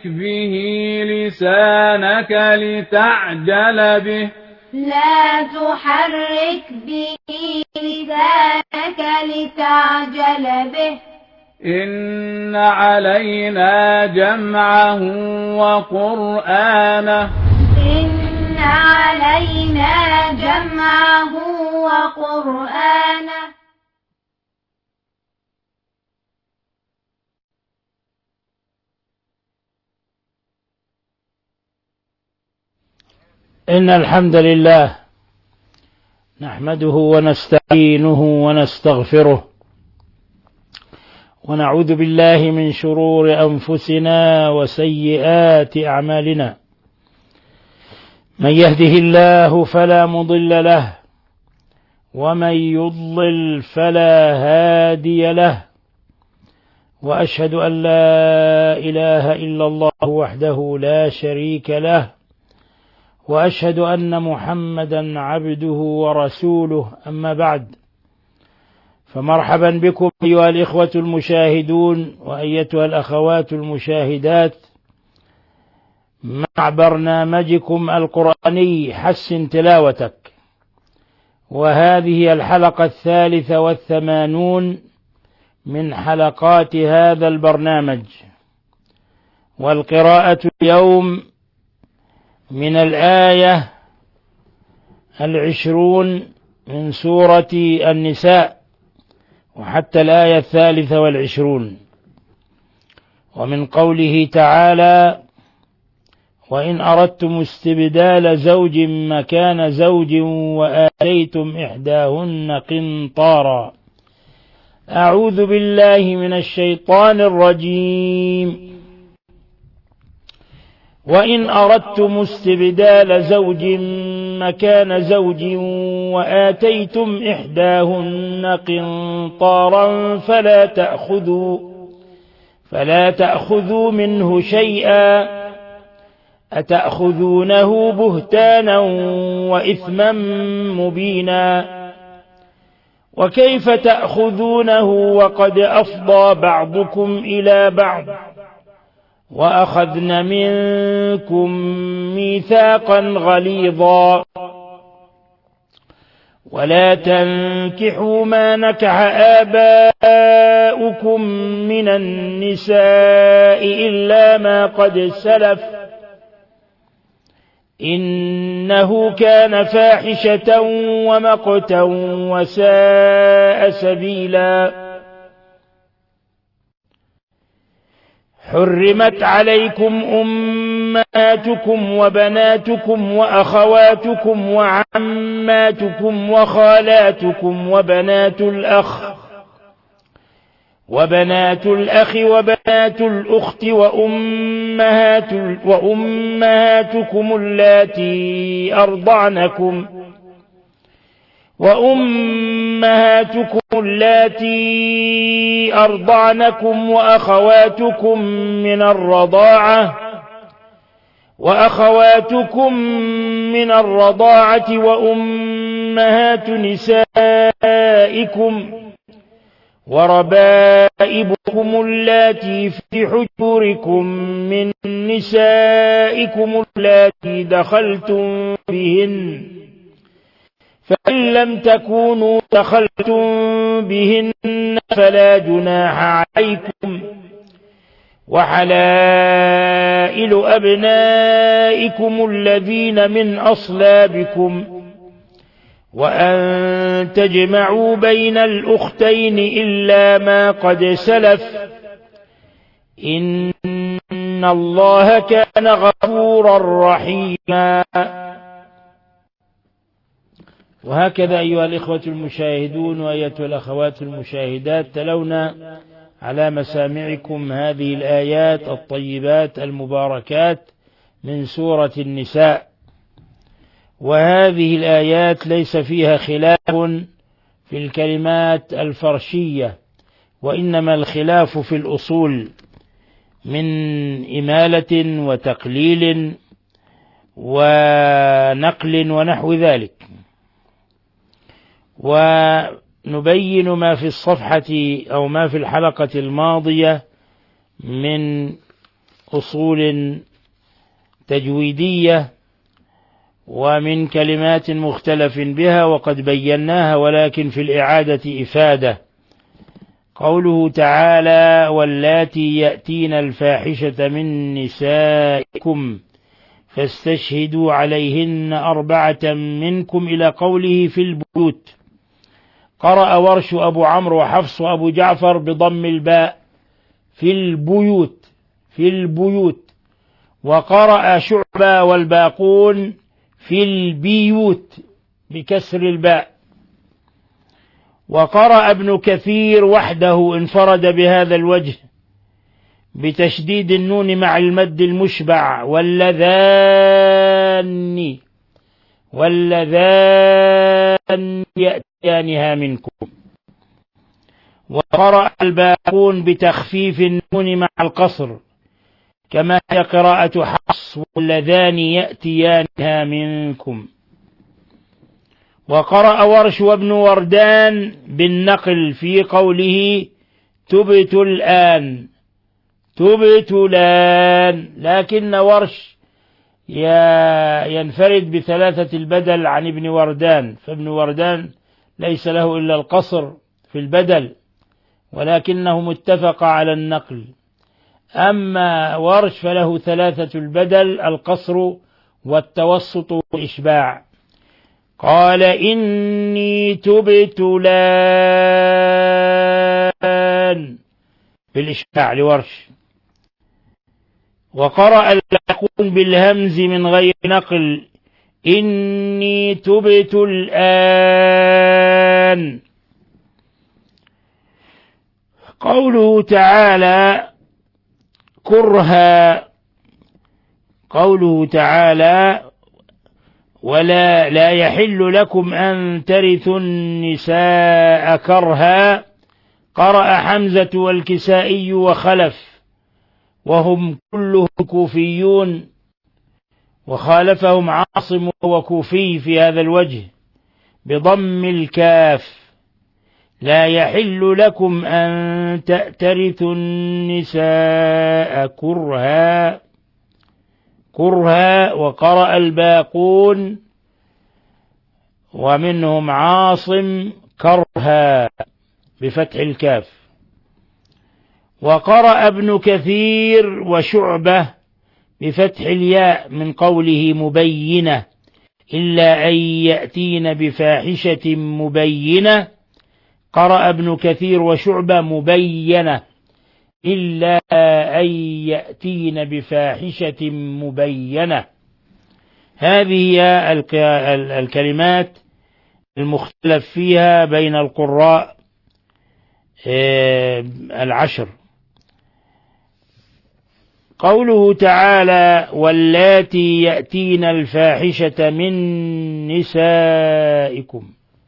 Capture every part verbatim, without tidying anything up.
به لسانك لتعجل به لا تحرك به لسانك لتعجل به إن علينا جمعه وقرآنه إن علينا جمعه وقرآنه إن الحمد لله نحمده ونستعينه ونستغفره ونعوذ بالله من شرور أنفسنا وسيئات أعمالنا من يهده الله فلا مضل له ومن يضلل فلا هادي له وأشهد أن لا إله إلا الله وحده لا شريك له وأشهد أن محمدا عبده ورسوله أما بعد فمرحبا بكم أيها الإخوة المشاهدون وأيتها الأخوات المشاهدات مع برنامجكم القرآني حسن تلاوتك، وهذه الحلقة الثالثة والثمانون من حلقات هذا البرنامج، والقراءة اليوم من الآية العشرون من سورة النساء وحتى الآية الثالثة والعشرون، ومن قوله تعالى: وإن أردتم استبدال زوج مكان زوج وآتيتم إحداهن قنطارا. أعوذ بالله من الشيطان الرجيم. وإن أردتم استبدال زوج مكان زوج وآتيتم إحداهن قنطارا فلا تأخذوا فلا تأخذوا منه شيئا أتأخذونه بهتانا وإثما مبينا وكيف تأخذونه وقد أفضى بعضكم إلى بعض وأخذن منكم ميثاقا غليظا ولا تنكحوا ما نكح آباؤكم من النساء إلا ما قد سلف إنه كان فاحشة ومقتا وساء سبيلا. حرمت عليكم أمهاتكم وبناتكم وأخواتكم وعماتكم وخالاتكم وبنات الأخ وبنات الأخ وبنات الأخت وأمهات وأمهاتكم اللاتي أرضعنكم وأمهاتكم اللاتي أرضعنكم وأخواتكم من الرضاعة وأخواتكم من الرضاعة وأمهات نسائكم وربائبكم اللاتي في حجوركم من نسائكم اللاتي دخلتم بهن فإن لم تكونوا دخلتم بهن فلا جناح عليكم وحلائل أبنائكم الذين من أصلابكم وأن تجمعوا بين الأختين إلا ما قد سلف إن الله كان غفورا رحيما. وهكذا أيها الإخوة المشاهدون وأيتها الأخوات المشاهدات تلونا على مسامعكم هذه الآيات الطيبات المباركات من سورة النساء، وهذه الآيات ليس فيها خلاف في الكلمات الفرشية، وإنما الخلاف في الأصول من إمالة وتقليل ونقل ونحو ذلك. ونبين ما في الصفحة أو ما في الحلقة الماضية من أصول تجويدية ومن كلمات مختلف بها وقد بيناها، ولكن في الإعادة إفادة. قوله تعالى: واللاتي يأتين الفاحشة من نسائكم فاستشهدوا عليهن أربعة منكم إلى قوله في البيوت. قرأ ورش أبو عمرو وحفص وأبو جعفر بضم الباء في البيوت في البيوت، وقرأ شعبة والباقون في البيوت بكسر الباء. وقرأ ابن كثير وحده انفرد بهذا الوجه بتشديد النون مع المد المشبع واللذان واللذان يأتيانها منكم. وقرأ الباقون بتخفيف النون مع القصر كما هي قراءة حفص واللذان يأتيانها منكم. وقرأ ورش وابن وردان بالنقل في قوله تبت الآن تبت الآن، لكن ورش ينفرد بثلاثة البدل عن ابن وردان، فابن وردان ليس له إلا القصر في البدل ولكنه متفق على النقل. أما ورش فله ثلاثة البدل، القصر والتوسط والإشباع. قال إني تبت الآن بالإشباع لورش. وقرأ الباقون بالهمز من غير نقل إني تبت الآن. قوله تعالى كرها قوله تعالى ولا لا يحل لكم أن ترثوا النساء كرها، قرأ حمزة والكسائي وخلف وهم كلهم كوفيون، وخالفهم عاصم وكوفي في هذا الوجه بضم الكاف. لا يحل لكم أن ترثوا النساء كرها كرها. وقرأ الباقون ومنهم عاصم كرها بفتح الكاف. وقرأ ابن كثير وشعبة بفتح الياء من قوله مبينة إلا أن يأتين بفاحشة مبينة. قرأ ابن كثير وشعبة مبينة إلا أن يأتين بفاحشة مبينة. هذه الكلمات المختلف فيها بين القراء العشر. قوله تعالى واللاتي يأتين الفاحشة من نسائكم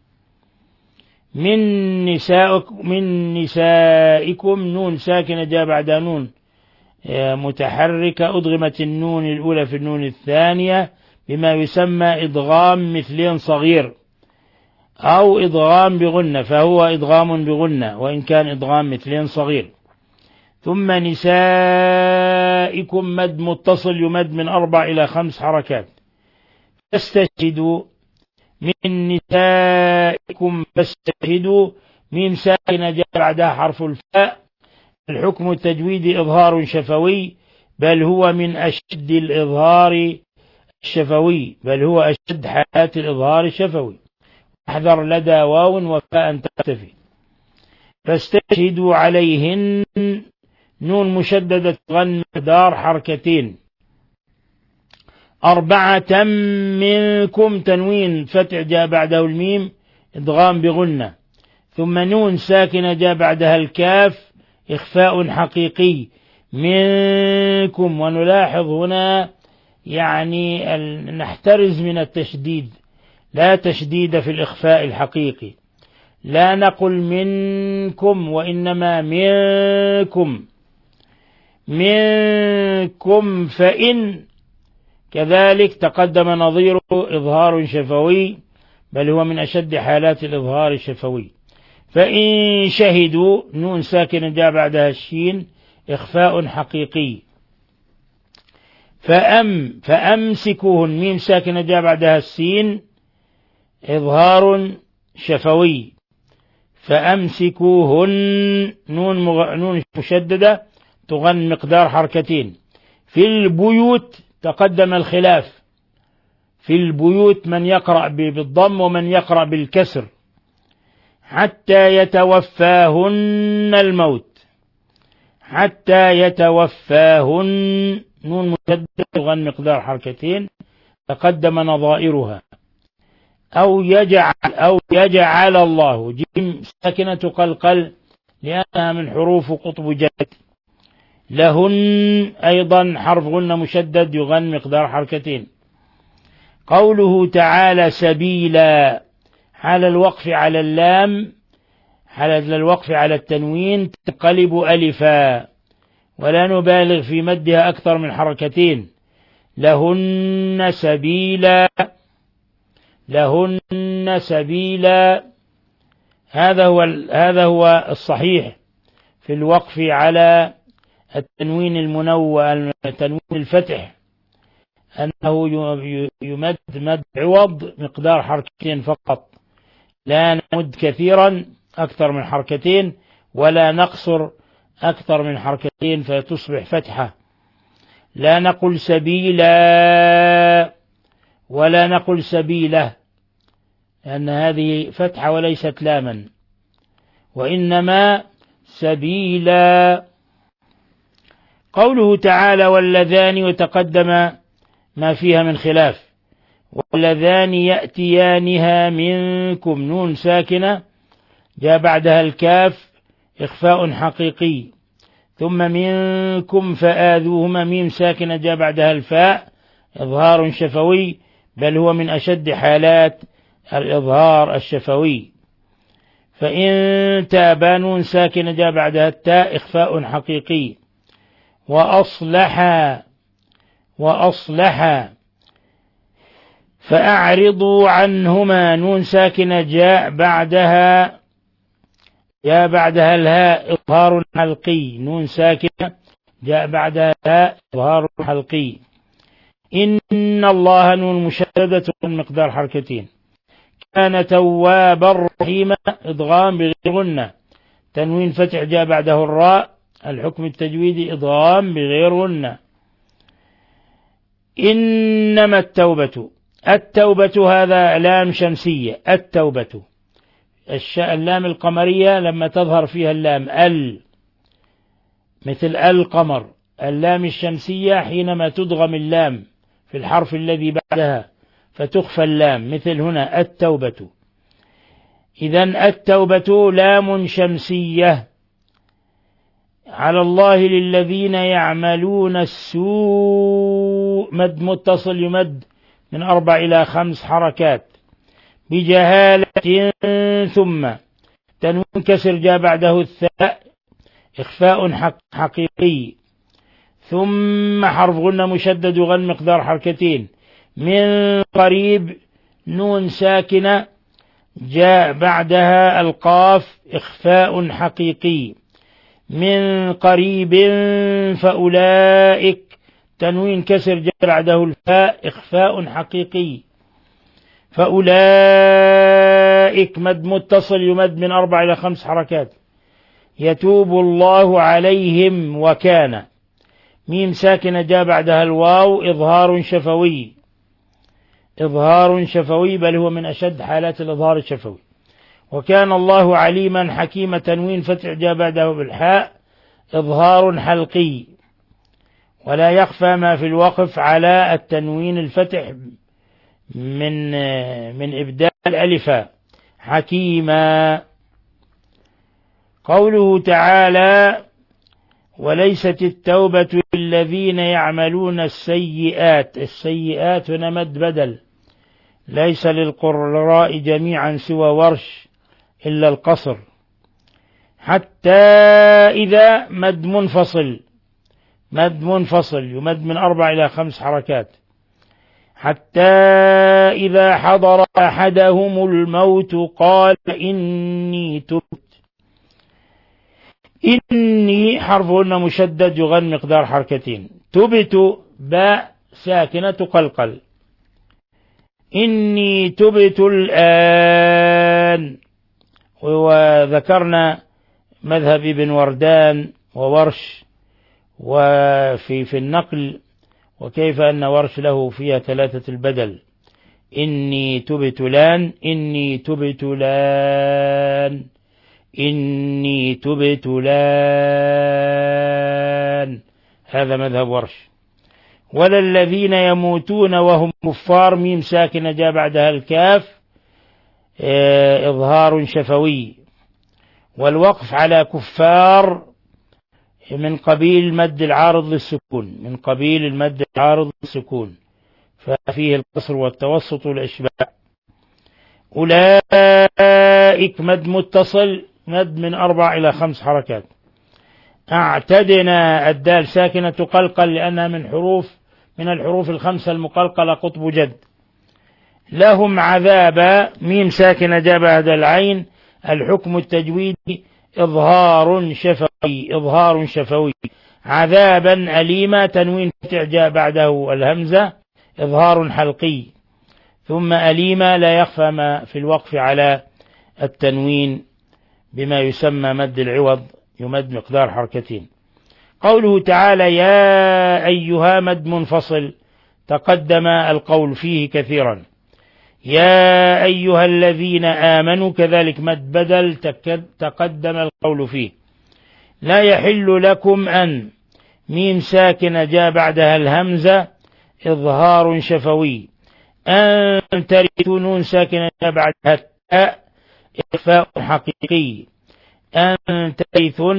من نسائكم من نسائكم نون ساكنة جاء بعدها نون متحركة، أدغمت النون الأولى في النون الثانية بما يسمى إدغام مثلين صغير أو إدغام بغنة، فهو إدغام بغنة وإن كان إدغام مثلين صغير. ثم نسائكم مد متصل يمد من أربع إلى خمس حركات. فاستشهدوا من نسائكم فاستشهدوا ميم ساكنة جاء بعدها حرف الفاء. الحكم التجويدي إظهار شفوي، بل هو من أشد الإظهار الشفوي بل هو أشد حالات الإظهار الشفوي. احذر لدى واو وفاء تختفي. فاستشهدوا عليهن نون مشددة غن مقدار حركتين. أربعة منكم تنوين فتح جاء بعده الميم إدغام بغنة، ثم نون ساكنة جاء بعدها الكاف إخفاء حقيقي منكم. ونلاحظ هنا يعني نحترز من التشديد، لا تشديد في الإخفاء الحقيقي، لا نقل منكم وإنما منكم منكم. فإن كذلك تقدم نظيره إظهار شفوي بل هو من أشد حالات الإظهار الشفوي. فإن شهدوا نون ساكن جاء بعدها الشين إخفاء حقيقي. فأم فأمسكوهن ميم ساكنة جاء بعدها السين إظهار شفوي. فأمسكوهن نون, مغ... نون مشددة تغن مقدار حركتين. في البيوت تقدم الخلاف، في البيوت من يقرأ بالضم ومن يقرأ بالكسر. حتى يتوفاهن الموت، حتى يتوفاهن نون مشددة تغن مقدار حركتين تقدم نظائرها. أو يجعل أو يجعل الله جيم ساكنة قلقل لأنها من حروف قطب جد. لهن أيضا حرف غنة مشدد يغن مقدار حركتين. قوله تعالى سبيلا حال الوقف على اللام، حال الوقف على التنوين تنقلب ألفا، ولا نبالغ في مدها أكثر من حركتين. لهن سبيلا، لهن سبيلا. هذا هو هذا هو الصحيح في الوقف على التنوين المنوع، تنوين الفتح، أنه يمد مد عوض مقدار حركتين فقط، لا نمد كثيرا أكثر من حركتين ولا نقصر أكثر من حركتين فتصبح فتحة. لا نقل سبيلا ولا نقل سبيله، لأن هذه فتحة وليست لاما، وإنما سبيلا. قوله تعالى واللذان وتقدم ما فيها من خلاف. واللذان يأتيانها منكم نون ساكنة جاء بعدها الكاف إخفاء حقيقي. ثم منكم فآذوهما ميم ساكنة جاء بعدها الفاء إظهار شفوي، بل هو من أشد حالات الإظهار الشفوي. فإن تابا نون ساكنة جاء بعدها التاء إخفاء حقيقي. وأصلحا وأصلحا فأعرضوا عنهما نون ساكنة جاء بعدها جاء بعدها الهاء إظهار حلقي. نون ساكنة جاء بعدها الهاء إظهار حلقي. إن الله نون مشددة مقدار حركتين. كان توابا رحيما إضغام بغير غنة. تنوين فتح جاء بعده الراء الحكم التجويدي إضغام بغير غنة. إنما التوبة، التوبة هذا لام شمسية. التوبة اللام القمرية لما تظهر فيها اللام ال مثل القمر. اللام الشمسية حينما تدغم اللام في الحرف الذي بعدها فتخفى اللام مثل هنا التوبة. إذن التوبة لام شمسية. على الله للذين يعملون السوء مد متصل يمد من أربع إلى خمس حركات بجهالة. ثم تنوين كسر جاء بعده الثاء إخفاء حقيقي. ثم حرف غنة مشدد يغن مقدار حركتين. من قريب نون ساكنة جاء بعدها القاف إخفاء حقيقي. من قريب فأولئك تنوين كسر جاء بعده الفاء إخفاء حقيقي. فأولئك مد متصل يمد من أربع إلى خمس حركات. يتوب الله عليهم وكان ميم ساكنة جاء بعدها الواو إظهار شفوي. إظهار شفوي بل هو من أشد حالات الإظهار الشفوي. وكان الله عليما حكيما تنوين فتح جاء بعده بالحاء إظهار حلقي. ولا يخفى ما في الوقف على التنوين الفتح من من إبدال الألفاء. حكيما. قوله تعالى وليست التوبة للذين يعملون السيئات. السيئات هنا مد بدل، ليس للقراء جميعا سوى ورش إلا القصر. حتى إذا مد منفصل، مد منفصل يمد من أربع إلى خمس حركات. حتى إذا حضر أحدهم الموت قال إني تبت. إني حرف هنا مشدد يغن مقدار حركتين. تبت باء ساكنة تقلقل. إني تبت الآن، وذكرنا مذهب ابن وردان وورش وفي في النقل، وكيف أن ورش له فيها ثلاثة البدل، إني تبت الآن، إني تبت الآن، إني تبت الآن، هذا مذهب ورش. ولا الذين يموتون وهم كفار، ميم ساكنة جاء بعدها الكاف إظهار شفوي، والوقف على كفار من قبيل المد العارض للسكون، من قبيل المد العارض للسكون، ففيه القصر والتوسط والإشباع. أولئك مد متصل، مد من أربع إلى خمس حركات. اعتدنا الدال ساكنة تقلقل لأنها من حروف من الحروف الخمسة المقلقلة قطب جد. لهم عذابا، ميم ساكنة جاء بعد العين، الحكم التجويدي إظهار شفوي، إظهار شفوي. عذابا أليما، تنوين فتح جاء بعده الهمزة، إظهار حلقي. ثم أليما لا يخفى ما في الوقف على التنوين بما يسمى مد العوض، يمد مقدار حركتين. قوله تعالى يا أيها، مد منفصل تقدم القول فيه كثيرا. يا أيها الذين آمنوا كذلك مد بدل تقدم القول فيه. لا يحل لكم أن، ميم ساكنة جاء بعدها الهمزة، إظهار شفوي. أن ترثوا، نون ساكنة جاء بعدها التاء، إخفاء حقيقي. أن ترثوا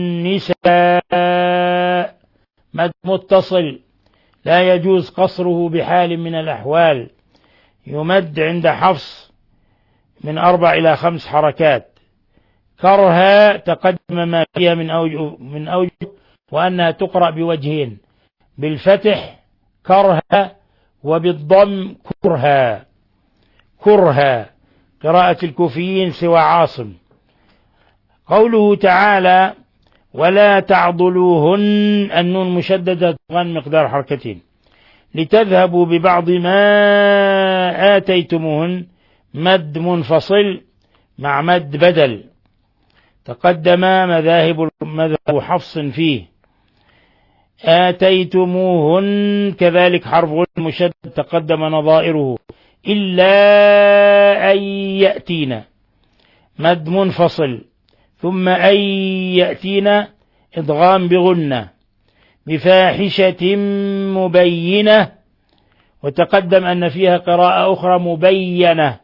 النساء، مد متصل لا يجوز قصره بحال من الأحوال، يمد عند حفص من أربع إلى خمس حركات. كرها تقدم ما فيها من أوجه, من أوجه وأنها تقرأ بوجهين، بالفتح كرها وبالضم كرها، كرها قراءة الكوفيين سوى عاصم. قوله تعالى ولا تعضلوهن، النون مشددة تغن مقدار حركتين. لتذهبوا ببعض ما آتيتموهن، مد منفصل مع مد بدل تقدم مذاهب مذهب حفص فيه. آتيتموهن كذلك حرف مشدد تقدم نظائره. إلا أن يأتينا، مد منفصل، ثم أن يأتينا إدغام بغنة. بفاحشة مبينة، وتقدم أن فيها قراءة أخرى مبينة.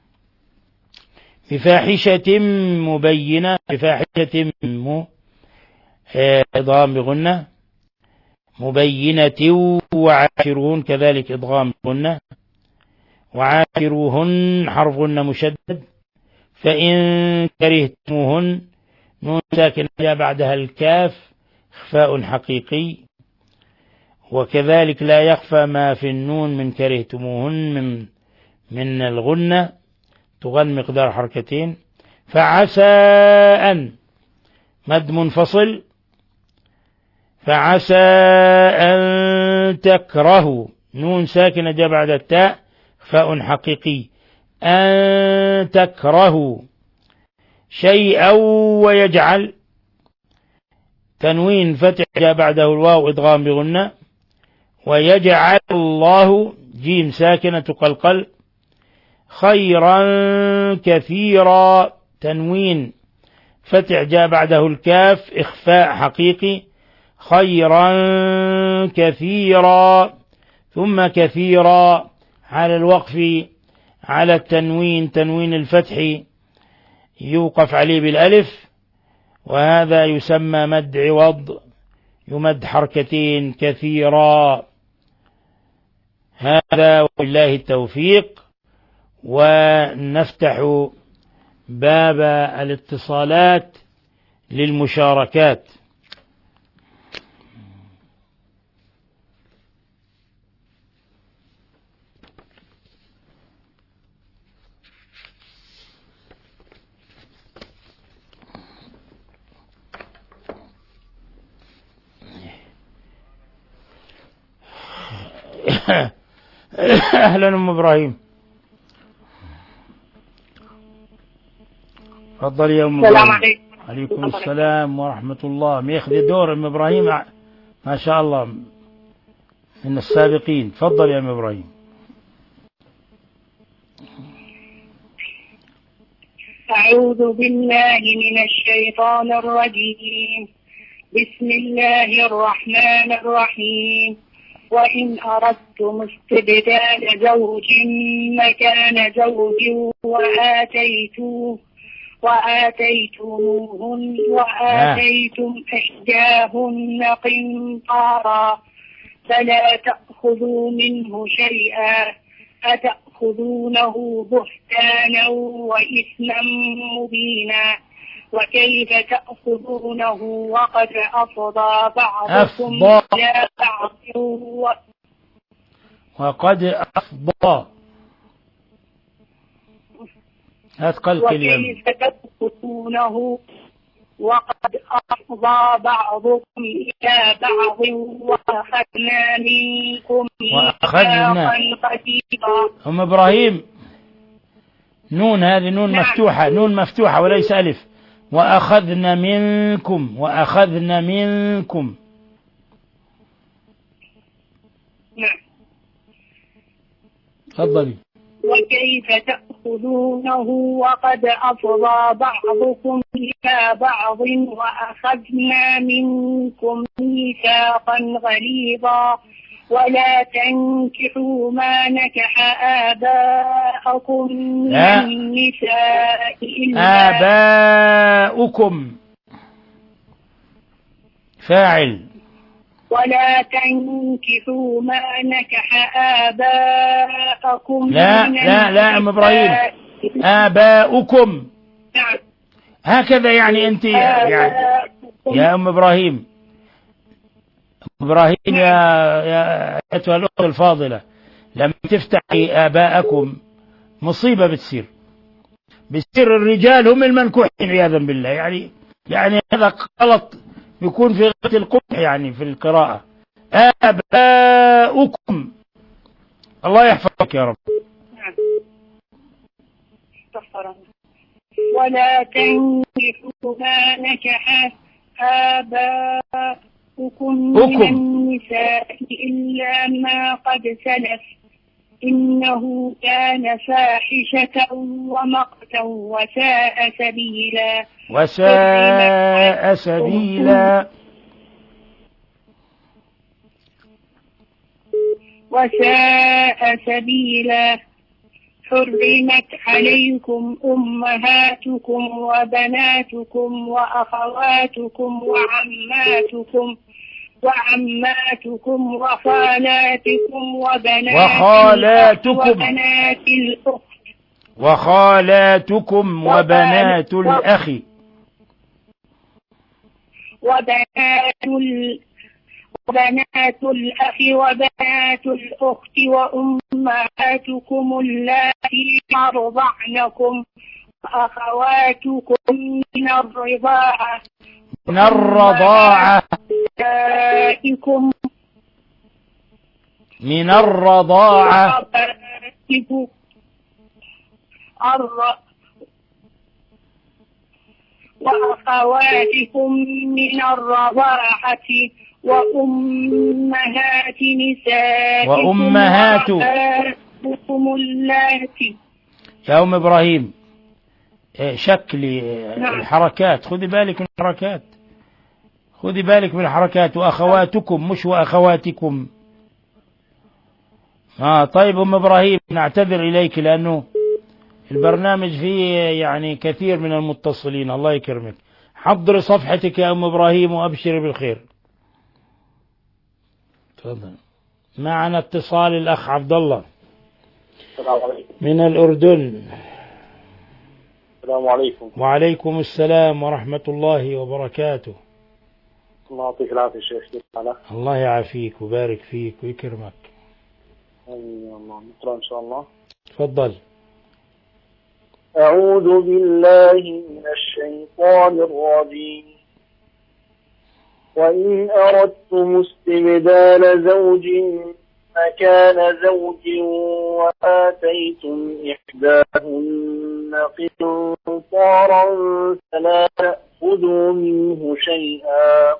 بفاحشة مبينة، بفاحشة م إدغام بغنة. مبينة وعاشروهن كذلك إدغام بغنة. وعاشروهن حرف غنة مشدد. فإن كرهتموهن، نون ساكنة جاء بعدها الكاف، إخفاء حقيقي. وكذلك لا يخفى ما في النون من كرهتموهن من من الغنة، تغن مقدار حركتين. فعسى أن، مد منفصل. فعسى أن تكرهوا، نون ساكنة جاء بعد التاء، إخفاء حقيقي. أن تكرهوا شيئا، ويجعل تنوين فتح جاء بعده الواو إدغام بغنة. ويجعل الله، جيم ساكنة تقلقل. خيرا كثيرا، تنوين فتح جاء بعده الكاف، إخفاء حقيقي. خيرا كثيرا. ثم كثيرا على الوقف على التنوين، تنوين الفتح يوقف عليه بالألف، وهذا يسمى مد عوض، يمد حركتين كثيرا. هذا والله التوفيق. ونفتح باب الاتصالات للمشاركات. أهلا أم إبراهيم. تفضل يا أم السلام إبراهيم. عليكم. عليكم السلام ورحمة الله. مياخذ دور أم إبراهيم ما شاء الله من السابقين. تفضل يا أم إبراهيم. أعوذ بالله من الشيطان الرجيم. بسم الله الرحمن الرحيم. وإن أردتم استبدال زوج مكان زوج وآتيتم وآتيتموهن وآتيتم إحداهن قنطارا فلا تأخذوا منه شيئا أتأخذونه بهتانا وإثما مبينا وكيف تأخذونه وقد أفضى بعضكم إلى بعض وقد أفضى وكيف تأخذونه وقد أفضى بعضكم إلى بعض وأخذنا منكم وأخذنا. غليظا. أم إبراهيم نون، هذه نون نعم. مفتوحة، نون مفتوحة وليس ألف. وأخذنا منكم، وأخذنا منكم. نعم. تفضلي. وكيف تأخذونه وقد أفضى بعضكم إلى بعض وأخذنا منكم ميثاقا غليظا ولا تنكحوا ما نكح آباءكم من النساء إلا آباؤكم فاعل. ولا تنكحوا ما نكح آباءكم. لا لا لا أم إبراهيم، آباؤكم. نعم. هكذا يعني أنت يعني يا أم إبراهيم. إبراهيم يا يا أيتها الأخت الفاضلة، لما تفتحي آباءكم مصيبة بتصير. بتصير الرجال هم المنكوحين عياذا بالله. يعني يعني هذا غلط يكون في غاية القبح يعني في القراءة. آباؤكم. الله يحفظك يا رب. ولا تنكحوا ما نكح آباؤكم من النساء إلا ما قد سلف إنه كان فاحشة ومقتا وساء سبيلا. وساء سبيلا. وساء سبيلا. حرمت عليكم أمهاتكم وبناتكم وأخواتكم وعماتكم وعماتكم وخالاتكم وبنات وخالاتكم وبنات الأخت وخالاتكم وبنات الأخ وبنات ال... وبنات الأخ وبنات الأخت وأمهاتكم اللاتي أرضعنكم وأخواتكم من الرضاعة من الرضاعة من الرضاعة وأخواتكم من الرضاعة وأمهات نسائكم وأمهات وربائبكم اللاتي. يا أم إبراهيم شكل الحركات، خذي بالك من الحركات، خذي بالك من الحركات. وأخواتكم مش وأخواتكم. آه طيب أم إبراهيم نعتذر إليك لأنه البرنامج فيه يعني كثير من المتصلين. الله يكرمك. حضر صفحتك يا أم إبراهيم وأبشر بالخير. تفضل. معنا اتصال الأخ عبد الله من الأردن. السلام عليكم. وعليكم السلام ورحمة الله وبركاته. الله يعطيك العافية شيخ. الله يعافيك ويبارك فيك ويكرمك. آمين يا الله. نقرأ إن شاء الله. تفضل. أعوذ بالله من الشيطان الرجيم. وإن أردتم استبدال زوج مكان زوج وآتيتم إحداهن قنطارا فلا تأخذوا منه شيئا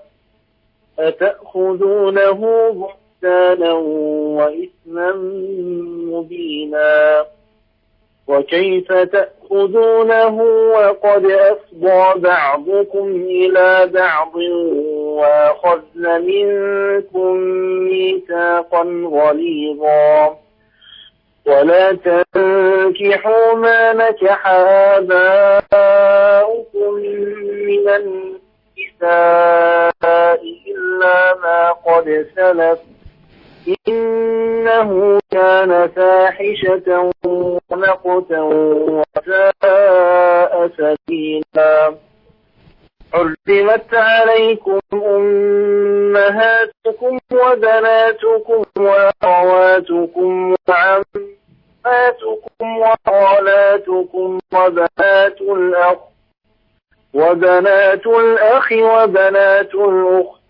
أتأخذونه بهتانا وإثما مبينا وكيف تأخذونه وقد أفضى بعضكم إلى بعض وأخذن منكم ميثاقا غليظا ولا تنكحوا ما نكح آباؤكم من النساء إلا ما قد سلف إنه كان فاحشة ومقتا وساء سبيلا حرمت عليكم أمهاتكم وبناتكم وأخواتكم وعماتكم وخالاتكم وبنات الأخ وبنات الأخ وبنات الأخت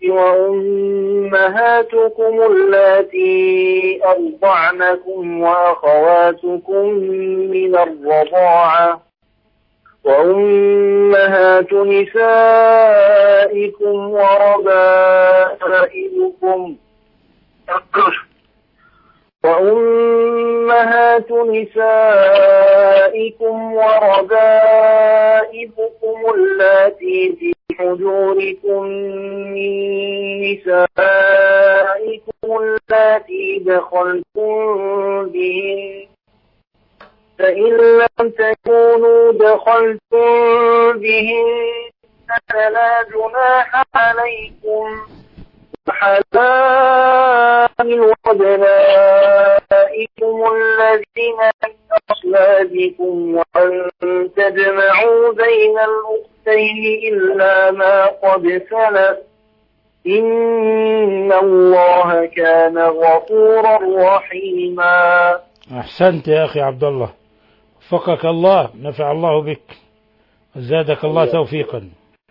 وأمهاتكم اللاتي أرضعنكم وأخواتكم من الرضاعة وأمهات نسائكم وربائبكم وأمهات نسائكم وربائبكم اللاتي في حجوركم من نسائكم اللاتي دخلتم بهن فإن لم تكونوا دخلتم بهن فلا جناح عليكم وحلائل أبنائكم الذين من أصلابكم وأن تجمعوا بين الأختين إلا ما قد سلف إن الله كان غفورا رحيما. أحسنت يا أخي عبد الله، وفقك الله، نفع الله بك وزادك الله توفيقا.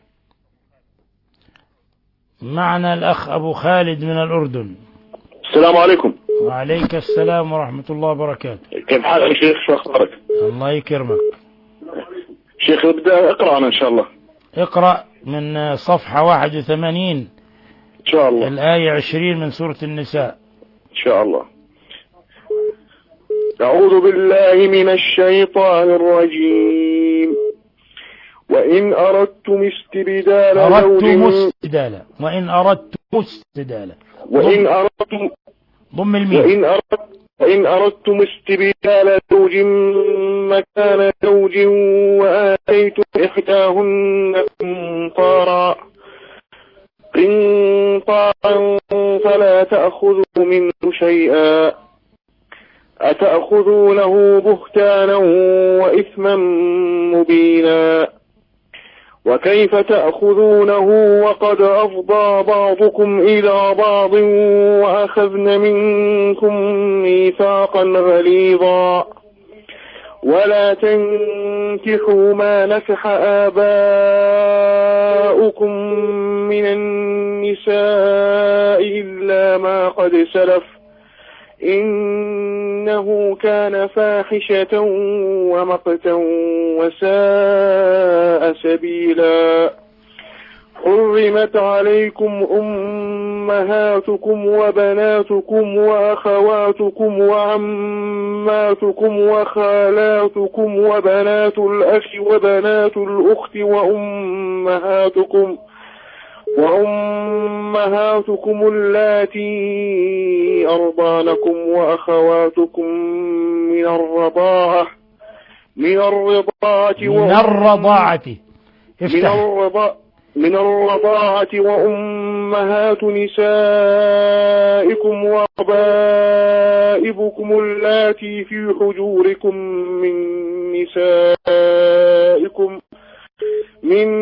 معنا الأخ أبو خالد من الأردن. السلام عليكم. وعليك السلام ورحمة الله وبركاته. كيف حالك شيخ؟ شو أخبارك؟ الله يكرمك شيخ. ابدأ اقرأ أنا إن شاء الله. اقرأ من صفحة واحد وثمانين إن شاء الله، الآية عشرين من سورة النساء. إن شاء الله. أعوذ بالله من الشيطان الرجيم. وإن أردتم استبدال أردتم استبدالا وإن أردتم استبدالا وإن أردتم ضم الميم وإن أردتم وإن أردتم استبدال زوج مكان زوج وآتيتم إحداهن قنطارا قنطارا فلا تأخذوا منه شيئا أتأخذونه بهتانا وإثما مبينا وكيف تأخذونه وقد أفضى بعضكم إلى بعض وأخذن منكم ميثاقا غليظا ولا تنكحوا ما نكح آباؤكم من النساء إلا ما قد سلف إنه كان فاحشة ومقتا وساء سبيلا حرمت عليكم أمهاتكم وبناتكم وأخواتكم وعماتكم وخالاتكم وبنات الأخ وبنات الأخت وأمهاتكم وأمهاتكم اللاتي أرضانكم وأخواتكم من الرضاعة من الرضاعة من الرضاعة من الرضاعة من الرضاعة وأمهات نسائكم وربائبكم اللاتي في حجوركم من نسائكم من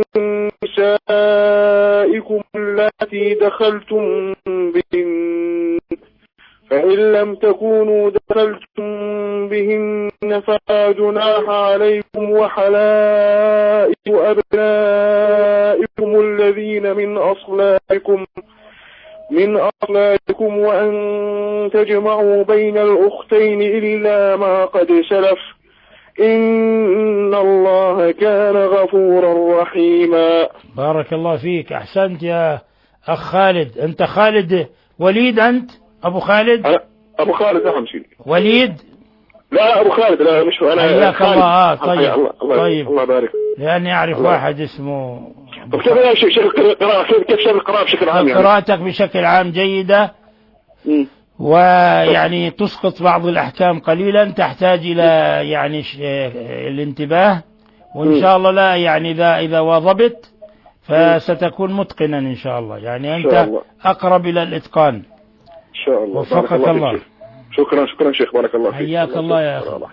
نسائكم اللاتي دخلتم بهن فإن لم تكونوا دخلتم بهن فلا جناح عليكم وحلائل أبنائكم الذين من أصلابكم من أصلابكم وأن تجمعوا بين الأختين إلا ما قد سلف إن الله كان غفورا رحيما. بارك الله فيك، أحسنت يا أخ خالد. أنت خالد وليد؟ أنت أبو خالد؟ أنا أبو خالد. نعم سيدي. وليد؟ لا أبو خالد. لا مش أنا. حياك الله. آه طيب. الله. الله. طيب الله بارك. لأني أعرف الله. واحد اسمه. طب كيف يا شيخ القراءة؟ كيف شيخ القراءة بشكل عام؟ يعني قراءتك بشكل عام جيدة، م. ويعني تسقط بعض الأحكام قليلا، تحتاج إلى يعني الانتباه، وإن شاء الله لا يعني إذا إذا واظبت فستكون متقنا إن شاء الله. يعني أنت أقرب إلى الإتقان إن شاء الله. وفقك الله, الله. شكرا شكرا شيخ، بارك الله فيك. حياك الله, الله يا أخي.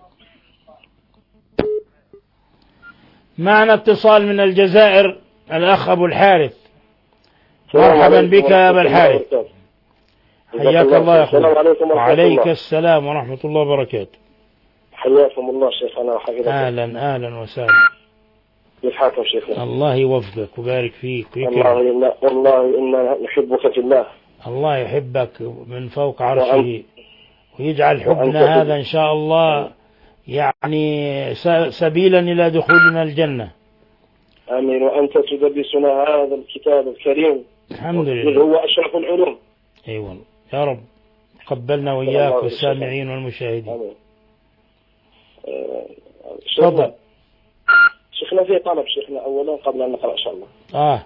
معنا اتصال من الجزائر، الأخ أبو الحارث. مرحبا بك يا أبا الحارث. حياك الله يا أخي. وعليك السلام ورحمة الله وبركاته. حياكم الله شيخنا وحفظكم. أهلا أهلا وسهلا. كيف حالكم شيخنا؟ الله يوفقك وبارك فيك. والله إنا والله إنا نحبك في الله. الله يحبك من فوق عرشه، ويجعل حبنا هذا إن شاء الله يعني سبيلا إلى دخولنا الجنة. آمين. وأنت تدرسنا هذا الكتاب الكريم الحمد لله، هو أشرف العلوم. أيوة يا رب قبلنا وإياك والسامعين والمشاهدين. آمين. تفضل شيخنا. في طلب شيخنا أولا قبل أن نقرأ إن شاء الله. آه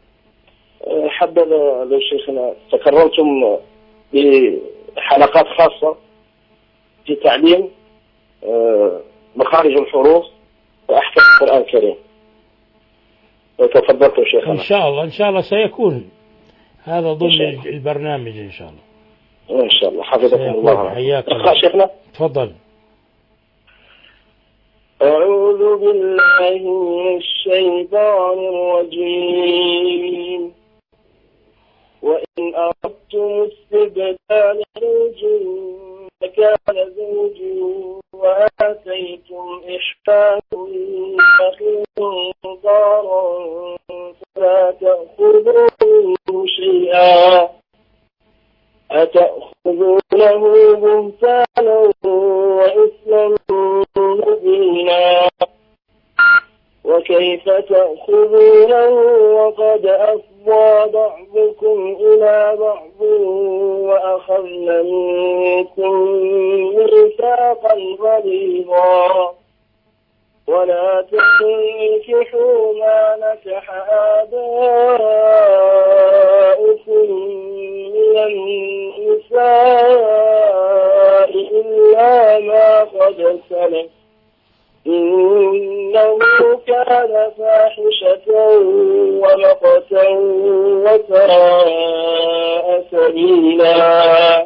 حبذا لو شيخنا تكررتم بحلقات خاصة في تعليم مخارج الحروف وأحكام القرآن الكريم. تفضلتم شيخنا. إن شاء الله إن شاء الله سيكون هذا ضمن البرنامج إن شاء الله. إن شاء الله. حفظكم الله. حياك الله شيخنا. تفضل. أعوذ بالله من الشيطان الرجيم. وإن أردتم استبدال زوج مكان زوج وآتيتم إحسانهن قنطارا فلا تأخذوا منه شيئا أتأخذونه بهتانا وإثما مبينا وكيف تأخذونه وقد أفضى بعضكم إلى بعض وأخذن منكم ميثاقا غليظا ولا تنكحوا ما نكح آباؤكم من النساء إلا ما قد سلف إنه كان فاحشة ومقتا وساء سبيلا.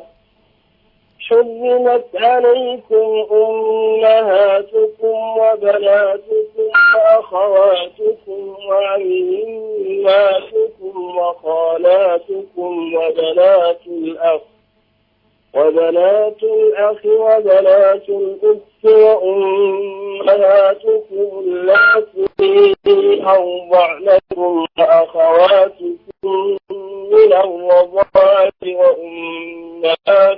حرمت عليكم أمهاتكم وبناتكم وأخواتكم وعماتكم وخالاتكم وبنات الأخ وبنات الأخ وبنات الأخت وأمهاتكم اللاتي أرضعنكم وأخواتكم من الرضاعة وأمهات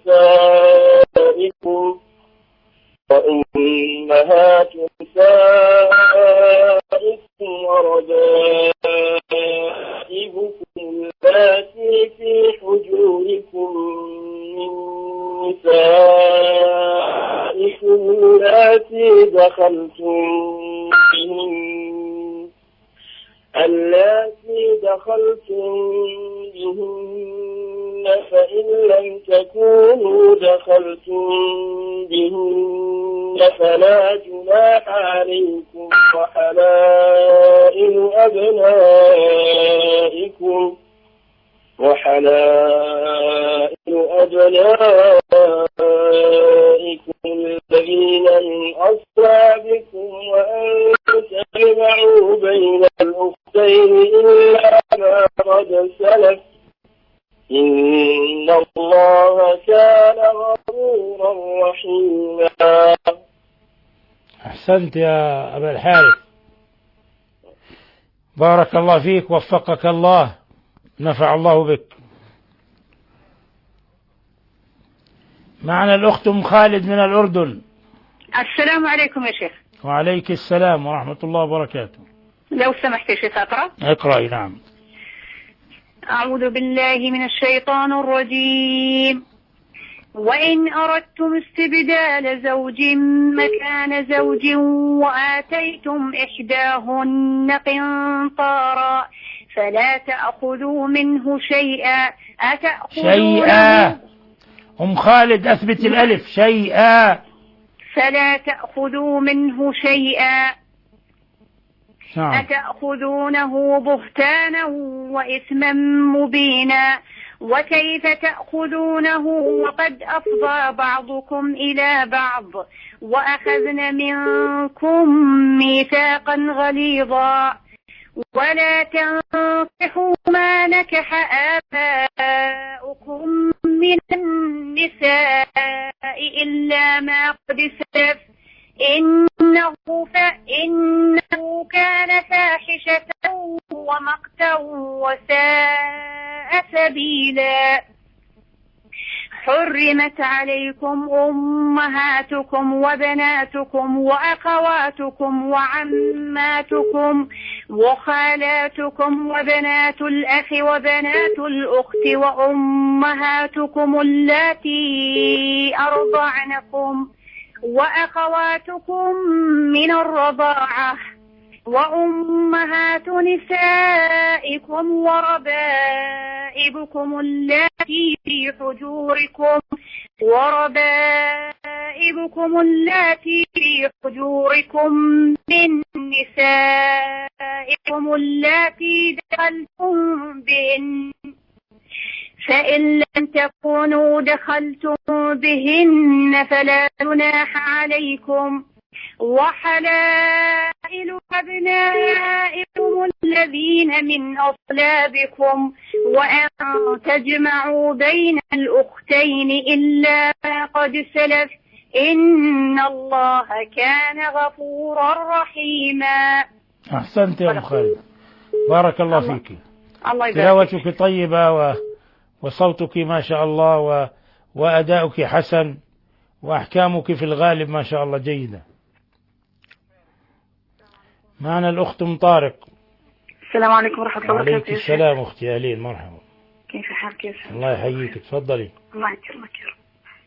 نسائكم وأمهات نسائكم وربائبكم اللاتي في حجوركم من نسائكم اللاتي دخلتم بهن اللاتي دخلتم بهن فإن لم تكونوا دخلتم بهن فلا جناح عليكم وحلائل أبنائكم وحلائل أبنائكم الذين من أصلابكم وأن تجمعوا بين الأختين إلا ما قد سلف إن الله كان غفورا رحيما. أحسنت يا أبا الحارث، بارك الله فيك، وفقك الله، نفع الله بك. معنا الأخت أم خالد من الأردن. السلام عليكم يا شيخ. وعليك السلام ورحمة الله وبركاته. لو سمحت يا شيخ أقرأ. اقرأي. نعم. أعوذ بالله من الشيطان الرجيم. وإن أردتم استبدال زوج مكان زوج وآتيتم إحداهن قنطارا فلا تأخذوا منه شيئا أتأخذونه شيئا. أم خالد أثبت الألف. شيئا. فلا تأخذوا منه شيئا نعم. أتأخذونه بهتانا وإثما مبينا وكيف تأخذونه وقد أفضى بعضكم إلى بعض وأخذن منكم ميثاقا غليظا ولا تنكحوا ما نكح آباؤكم من النساء إلا ما قد سلف إنه, فإنه كان فاحشة ومقتا وساء سبيلا. حرمت عليكم أمهاتكم وبناتكم وأخواتكم وعماتكم وخالاتكم وبنات الأخ وبنات الأخت وأمهاتكم اللاتي أرضعنكم وأخواتكم من الرضاعة وأمهات نسائكم وربائبكم اللاتي في حجوركم وربائبكم اللاتي في حجوركم من نسائكم اللاتي دخلتم بهن فإن لم تكونوا دخلتم بهن فلا جناح عليكم وحلائل أبنائكم الذين من أصلابكم وأن تجمعوا بين الأختين إلا ما قد سلف إن الله كان غفورا رحيما. أحسنت يا أم خالد، بارك الله, الله فيك. الله يبارك. تلاوتك طيبة و... وصوتك ما شاء الله و... وأداؤك حسن وأحكامك في الغالب ما شاء الله جيدة. معنا الأخت أم طارق. السلام عليكم ورحمة الله وبركاته. وعليك السلام أختي أهلين، مرحبا. كيف حالك يا سيدي؟ الله يحييك، تفضلي. الله يكرمك يا رب.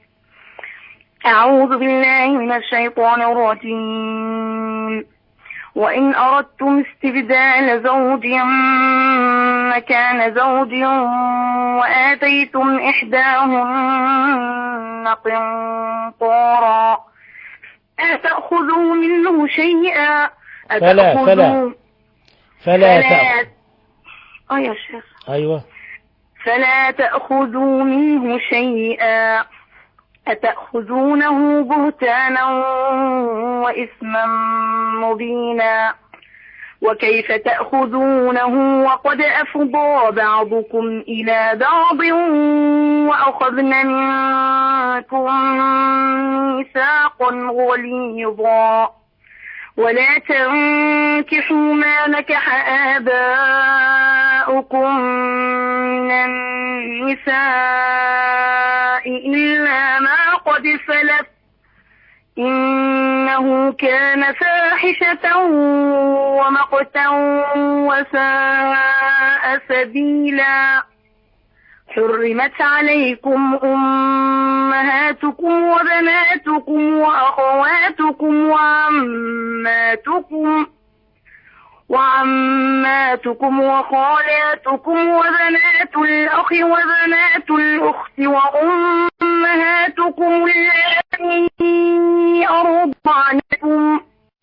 أعوذ بالله من الشيطان الرجيم. وإن أردتم استبدال زوج مكان زوج وآتيتم إحداهن قنطارا أتأخذوا منه شيئا فلا فلا فلا تأخذ. آه يا شيخ. أيوة. فلا تأخذوا منه شيئا أتأخذونه بهتانا وإثما مبينا وكيف تأخذونه وقد أفضى بعضكم إلى بعض وأخذن منكم ميثاقا غليظا ولا تنكحوا ما نكح آباؤكم من النساء إلا ما قد سلف إنه كان فاحشة ومقتا وساء سبيلا. حرمت عليكم أمهاتكم وبناتكم وأخواتكم وعماتكم وعماتكم وخالاتكم وبنات الأخ وبنات الأخت وأمهاتكم اللاتي أرضعنكم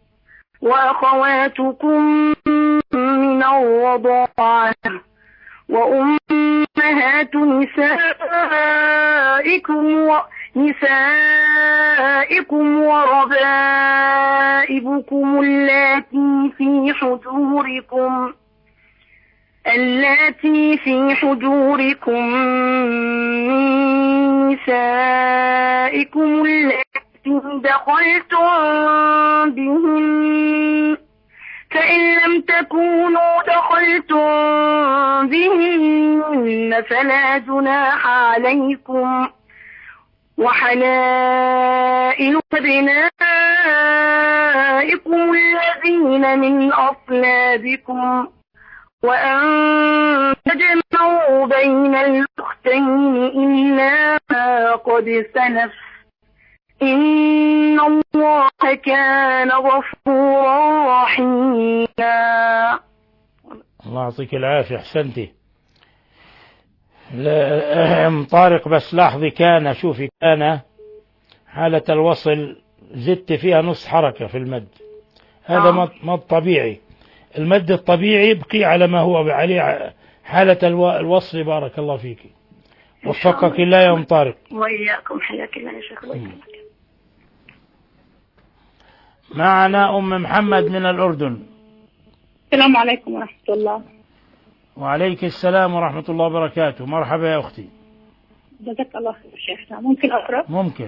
وأخواتكم من الرضاعة وأمهات نسائكم ونسائكم وربائبكم اللاتي في حجوركم اللاتي في حجوركم من نسائكم اللاتي دخلتم بهن فإن لم تكونوا دخلتم بهن فلا جناح عليكم وحلائل أبنائكم الذين من أصلابكم وأن تجمعوا بين الأختين إلا ما قد سلف إن الله كان غفورا رحيما. الله يعطيك العافية، أحسنتي. طارق بس لاحظي كان، شوفي كان حالة الوصل زدت فيها نص حركة في المد، هذا آه. مد طبيعي. المد الطبيعي يبقي على ما هو عليه حالة الوصل. بارك الله فيك، وفقك الله يا أم طارق. وإياكم، حياك الله يا شيخ. معنا أم محمد من الأردن. السلام عليكم ورحمة الله. وعليك السلام ورحمة الله وبركاته. مرحبا يا أختي. جزاك الله خير شيخنا. ممكن أقرأ؟ ممكن.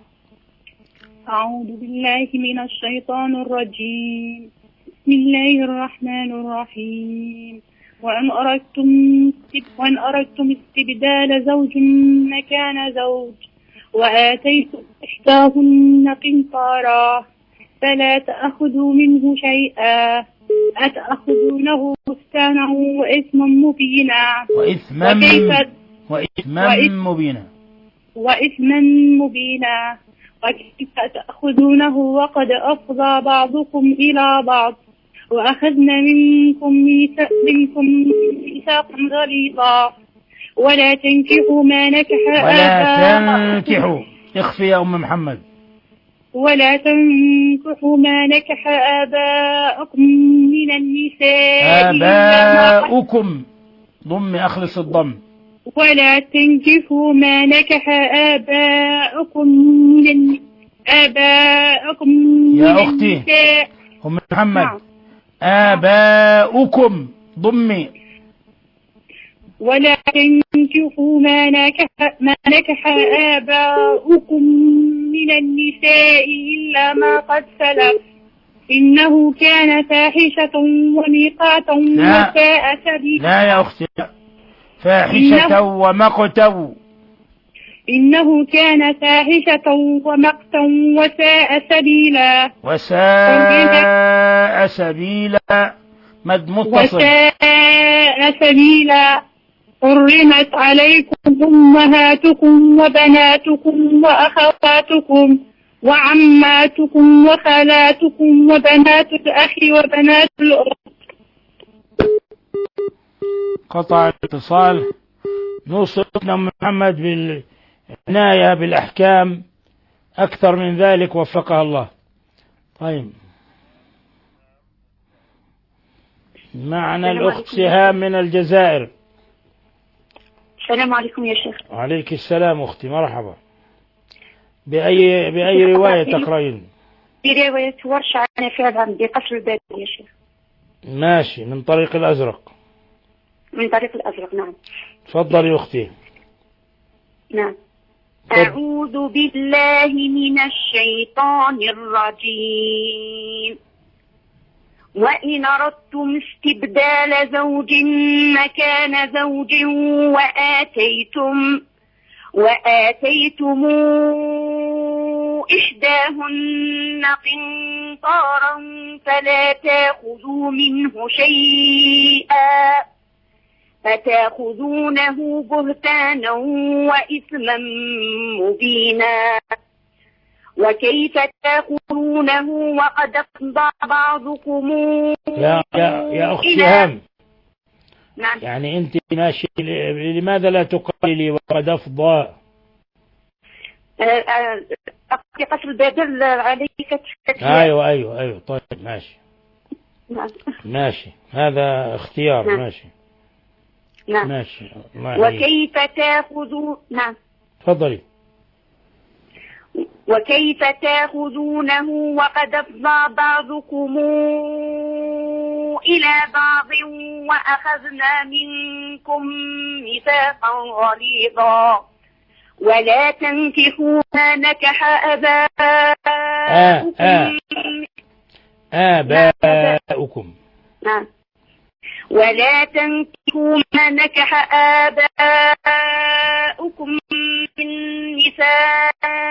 أعوذ بالله من الشيطان الرجيم. بسم الله الرحمن الرحيم. وأن أردتم وأن أردتم استبدال زوج مكان زوج وآتيتم إحداهن قنطارا فلا تأخذوا منه شيئا أتأخذونه بهتانا وإثما مبينا وإثما وإثما مبينا وإثما مبينا وكيف تأخذونه وقد أفضى بعضكم إلى بعض وأخذنا منكم منكم ميثاقا غليظا ولا تنكحوا ما نكح ولا تنكحوا اخفي يا أم محمد ولا تنكحوا ما نكح آباءكم من النساء آباءكم ضم أخلص الضم ولا تنكحوا ما نكح آباءكم من النساء آباءكم يا أختي أم محمد نعم. آباؤكم ضمي ولا تنكحوا ما نكح ما نكح آباؤكم من النساء إلا ما قد سلف إنه كان فاحشة وميقاتا وساء سبيلا. لا يا أختي، فاحشة ومقتا إنه كان فاحشة ومقتا وساء سبيلا. وساء سبيلا مد متصل. وساء سبيلا. حرمت عليكم أمهاتكم وبناتكم وأخواتكم وعماتكم وخالاتكم وبنات الأخ وبنات الأخت. قطع الاتصال. نوصلنا محمد بالعناية بالأحكام أكثر من ذلك وفقها الله. طيب معنا الأخت سهام من الجزائر. السلام عليكم يا شيخ. وعليك السلام أختي، مرحبا. بأي بأي رواية تقرأين؟ في رواية ورش عن فعلا بقصر الباب يا شيخ. ماشي، من طريق الأزرق. من طريق الأزرق نعم. تفضلي أختي. نعم. أعوذ بالله من الشيطان الرجيم. وإن أردتم استبدال زوج مكان زوج وآتيتم وآتيتم إحداهن قنطارا فلا تأخذوا منه شيئا فتأخذونه بهتانا وإثما مبينا وكيف تأخذونه وقد أفضى بعضكم. يا يا يا أخت سهام. نعم. يعني أنت ماشي، لماذا لا تقللي وقد أفضى؟ أقضي قصر البدل عليك تشكيل. أيوة أيوة أيوة طيب ماشي. نعم. ماشي، هذا اختيار. نعم. ماشي نعم. ماشي. وكيف تأخذوا. نعم. تفضلي. وكيف تأخذونه وقد أفضى بعضكم إلى بعض وأخذنا منكم ميثاقا غليظا ولا تنكحوا ما نكح آباؤكم آه آه. آباؤكم. نعم. ولا تنكحوا ما نكح آباؤكم من النساء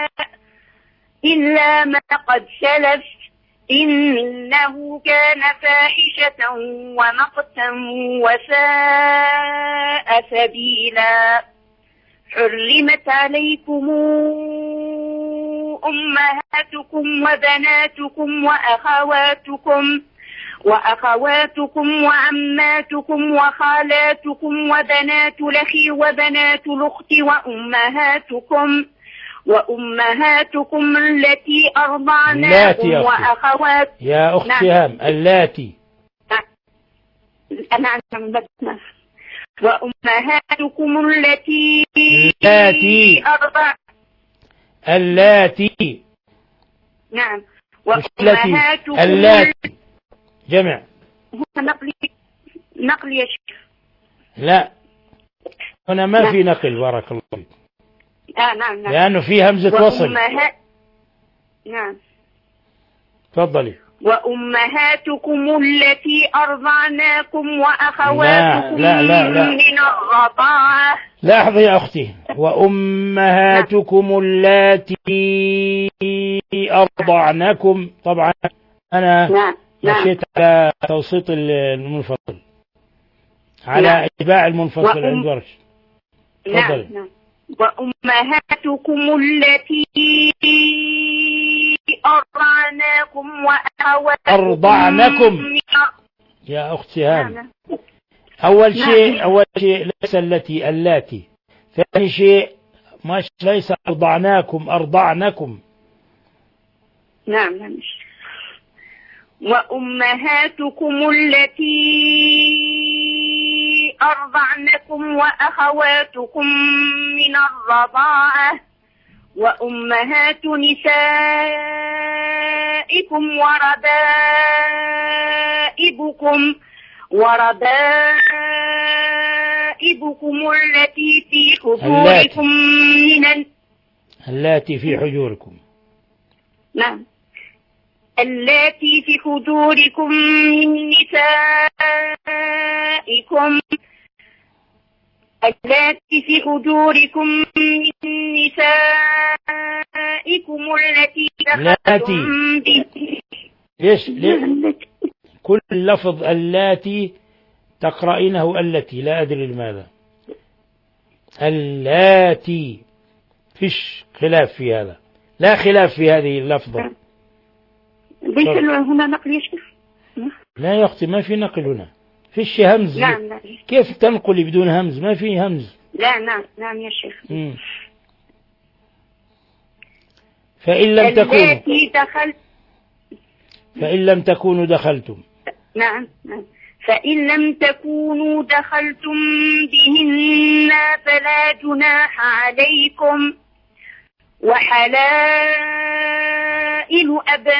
إلا ما قد سلف إنه كان فاحشة ومقتا وساء سبيلا. حرمت عليكم أمهاتكم وبناتكم وأخواتكم وأخواتكم وعماتكم وخالاتكم وبنات الأخ وبنات الأخت وأمهاتكم وأمهاتكم التي أرضعناكم وأخوات يا أخت هام اللاتي أنا أنا وأمهاتكم التي اللاتي أرضع اللاتي نعم وأمهاتكم اللاتي جمع نقل نقل يا شيخ. لا هنا ما نعم. في نقل بارك الله فيك. آه نعم نعم لأنه في همزة وصل. نعم تفضلي. وأمهاتكم التي أرضعناكم وأخواتكم لا لا لا. من الرضاعة. لاحظي يا أختي وأمهاتكم اللاتي أرضعنكم. طبعا أنا نعم. مشيت على توسيط المنفصل على نعم. إتباع المنفصل وأم... عند ورش. نعم. نعم. وأمهاتكم التي أرضعناكم وأخواتكم أرضعنكم يا أخت سهام. نعم. أول نعم. شيء أول شيء ليس التي اللاتي. ثاني شيء مش ليس أرضعناكم أرضعنكم. نعم نعم. وأمهاتكم التي أرضعنكم وأخواتكم من الرضاعة وأمهات نسائكم وربائبكم وربائبكم التي في حجوركم من اللاتي في حجوركم. نعم اللاتي في حجوركم من نسائكم اللاتي في حجوركم من نسائكم التي دخلتم به. ليش كل لفظ اللاتي تقرأينه التي لا أدري لماذا. اللاتي فيش خلاف في هذا. لا خلاف في هذه اللفظة. ليس هنا نقل يا شيخ؟ لا يا أختي ما في نقل هنا. فيش همز. نعم لا. كيف تنقلي بدون همز؟ ما في همز. لا نعم نعم يا شيخ. مم. فإن لم تكونوا دخلت فإن لم تكونوا دخلتم. نعم نعم فإن لم تكونوا دخلتم بهن فلا جناح عليكم وحلائل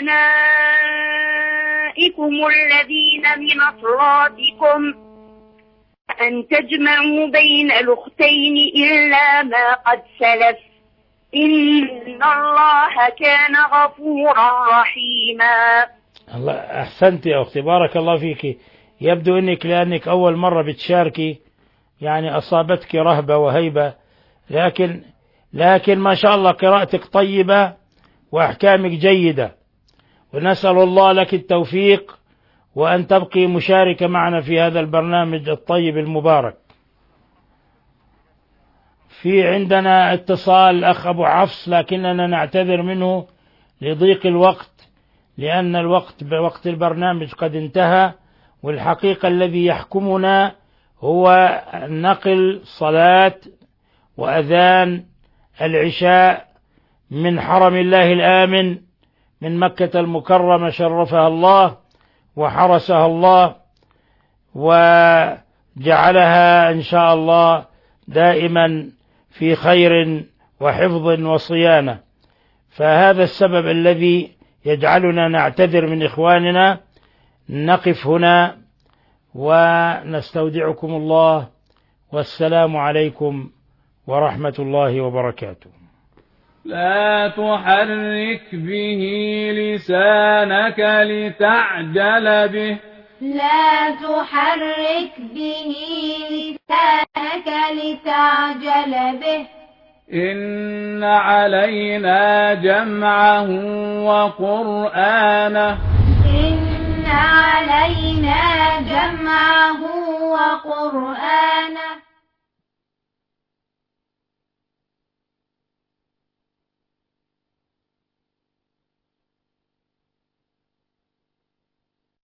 أبنائكم الذين من أصلابكم أن تجمعوا بين الأختين إلا ما قد سلف إن الله كان غفورا رحيما. الله أحسنت يا أختي بارك الله فيك. يبدو أنك لأنك أول مرة بتشاركي يعني أصابتك رهبة وهيبة لكن لكن ما شاء الله قراءتك طيبة وأحكامك جيدة ونسأل الله لك التوفيق وأن تبقي مشاركة معنا في هذا البرنامج الطيب المبارك. في عندنا اتصال أخ أبو حفص لكننا نعتذر منه لضيق الوقت لأن الوقت بوقت البرنامج قد انتهى والحقيقة الذي يحكمنا هو نقل صلاة وأذان العشاء من حرم الله الآمن من مكة المكرمة شرفها الله وحرسها الله وجعلها إن شاء الله دائما في خير وحفظ وصيانة. فهذا السبب الذي يجعلنا نعتذر من إخواننا. نقف هنا ونستودعكم الله والسلام عليكم ورحمة الله وبركاته. لا تحرك به لسانك لتعجل به لا تحرك به لسانك لتعجل به إن علينا جمعه وقرآنه إن علينا جمعه وقرآنه